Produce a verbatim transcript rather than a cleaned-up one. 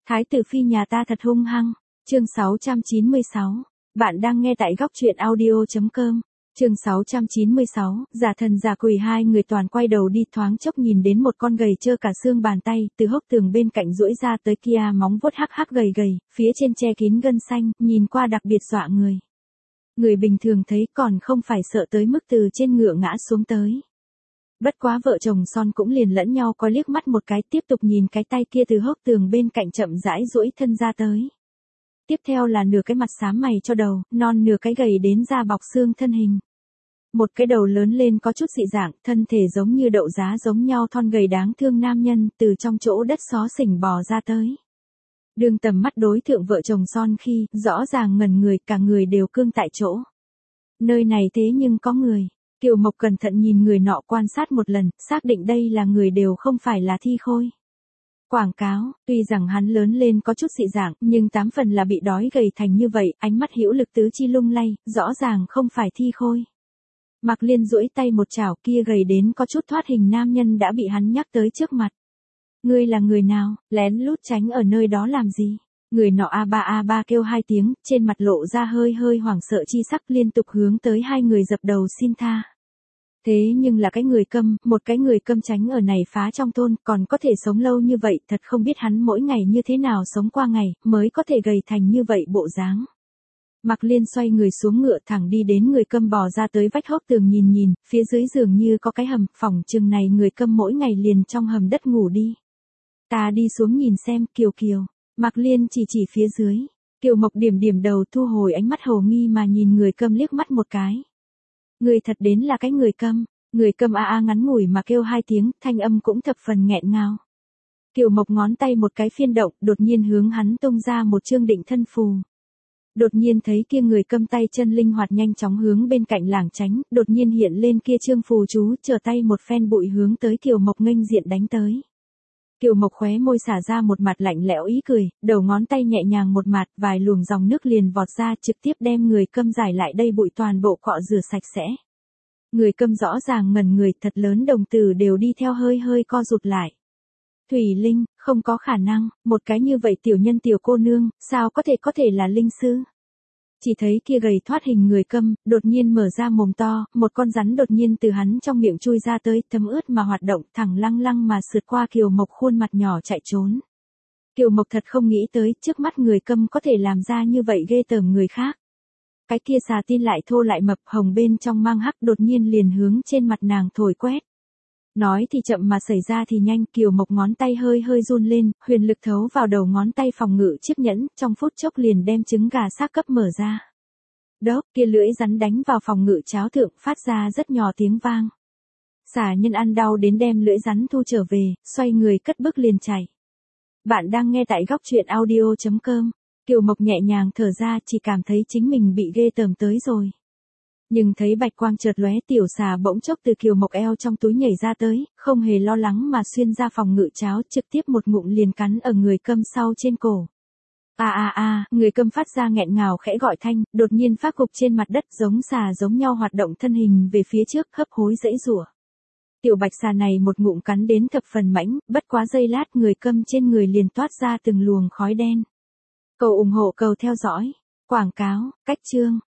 Thái tử phi nhà ta thật hung hăng. Chương sáu trăm chín mươi sáu. Bạn đang nghe tại góc truyện audio.com. Chương sáu trăm chín mươi sáu, giả thần giả quỷ hai người toàn quay đầu đi, thoáng chốc nhìn đến một con gầy trơ cả xương bàn tay, từ hốc tường bên cạnh duỗi ra tới kia, móng vuốt hắc hắc gầy gầy, phía trên che kín gân xanh, nhìn qua đặc biệt dọa người. Người bình thường thấy còn không phải sợ tới mức từ trên ngựa ngã xuống tới. Bất quá vợ chồng Son cũng liền lẫn nhau có liếc mắt một cái, tiếp tục nhìn cái tay kia từ hốc tường bên cạnh chậm rãi duỗi thân ra tới. Tiếp theo là nửa cái mặt xám mày cho đầu, non nửa cái gầy đến da bọc xương thân hình. Một cái đầu lớn lên có chút dị dạng, thân thể giống như đậu giá giống nhau thon gầy đáng thương nam nhân, từ trong chỗ đất xó xỉnh bò ra tới. Đường tầm mắt đối thượng vợ chồng Son khi, rõ ràng ngẩn người, cả người đều cương tại chỗ. Nơi này thế nhưng có người. Kiều Mộc cẩn thận nhìn người nọ quan sát một lần, xác định đây là người đều không phải là thi khôi. Quảng cáo, tuy rằng hắn lớn lên có chút dị dạng, nhưng tám phần là bị đói gầy thành như vậy, ánh mắt hữu lực tứ chi lung lay, rõ ràng không phải thi khôi. Mạc Liên duỗi tay một chảo, kia gầy đến có chút thoát hình nam nhân đã bị hắn nhắc tới trước mặt. Ngươi là người nào, lén lút tránh ở nơi đó làm gì? Người nọ a ba a ba kêu hai tiếng, trên mặt lộ ra hơi hơi hoảng sợ chi sắc, liên tục hướng tới hai người dập đầu xin tha. Thế nhưng là cái người câm, một cái người câm tránh ở này phá trong thôn, còn có thể sống lâu như vậy, thật không biết hắn mỗi ngày như thế nào sống qua ngày, mới có thể gầy thành như vậy bộ dáng. Mạc Liên xoay người xuống ngựa thẳng đi đến người câm bò ra tới vách hốc tường nhìn nhìn, phía dưới giường như có cái hầm, phòng chừng này người câm mỗi ngày liền trong hầm đất ngủ đi. Ta đi xuống nhìn xem, Kiều Kiều. Mạc Liên chỉ chỉ phía dưới. Kiều Mộc điểm điểm đầu, thu hồi ánh mắt hồ nghi mà nhìn người câm liếc mắt một cái. Người thật đến là cái người câm. Người câm a a ngắn ngủi mà kêu hai tiếng, thanh âm cũng thập phần nghẹn ngào. Kiều Mộc ngón tay một cái phiên động, đột nhiên hướng hắn tung ra một chương định thân phù. Đột nhiên thấy kia người câm tay chân linh hoạt nhanh chóng hướng bên cạnh lảng tránh, đột nhiên hiện lên kia chương phù chú, trở tay một phen bụi hướng tới Kiều Mộc nghênh diện đánh tới. Kiều Mộc khóe môi xả ra một mặt lạnh lẽo ý cười, đầu ngón tay nhẹ nhàng một mạt, vài luồng dòng nước liền vọt ra, trực tiếp đem người câm giải lại đây bụi toàn bộ cọ rửa sạch sẽ. Người câm rõ ràng ngẩn người, thật lớn đồng tử đều đi theo hơi hơi co rụt lại. Thủy Linh, không có khả năng, một cái như vậy tiểu nhân tiểu cô nương, sao có thể có thể là linh sư? Chỉ thấy kia gầy thoát hình người câm, đột nhiên mở ra mồm to, một con rắn đột nhiên từ hắn trong miệng chui ra tới, thấm ướt mà hoạt động, thẳng lăng lăng mà sượt qua Kiều Mộc khuôn mặt nhỏ chạy trốn. Kiều Mộc thật không nghĩ tới, trước mắt người câm có thể làm ra như vậy ghê tởm người khác. Cái kia xà tin lại thô lại mập, hồng bên trong mang hắc, đột nhiên liền hướng trên mặt nàng thổi quét. Nói thì chậm mà xảy ra thì nhanh, Kiều Mộc ngón tay hơi hơi run lên, huyền lực thấu vào đầu ngón tay phòng ngự chiếc nhẫn, trong phút chốc liền đem trứng gà xác cấp mở ra. Đốc, kia lưỡi rắn đánh vào phòng ngự cháo thượng, phát ra rất nhỏ tiếng vang. Xà nhân ăn đau đến đem lưỡi rắn thu trở về, xoay người cất bước liền chạy. Bạn đang nghe tại góc truyện audio.com. Kiều Mộc nhẹ nhàng thở ra, chỉ cảm thấy chính mình bị ghê tởm tới rồi. Nhưng thấy bạch quang chợt lóe, tiểu xà bỗng chốc từ Kiều Mộc eo trong túi nhảy ra tới, không hề lo lắng mà xuyên ra phòng ngự cháo, trực tiếp một ngụm liền cắn ở người câm sau trên cổ. A a a, người câm phát ra nghẹn ngào khẽ gọi thanh, đột nhiên phát gục trên mặt đất, giống xà giống nhau hoạt động thân hình về phía trước, hấp hối dãy rủa. Tiểu bạch xà này một ngụm cắn đến thập phần mãnh, bất quá giây lát người câm trên người liền toát ra từng luồng khói đen. Cầu ủng hộ, cầu theo dõi. Quảng cáo, cách chương.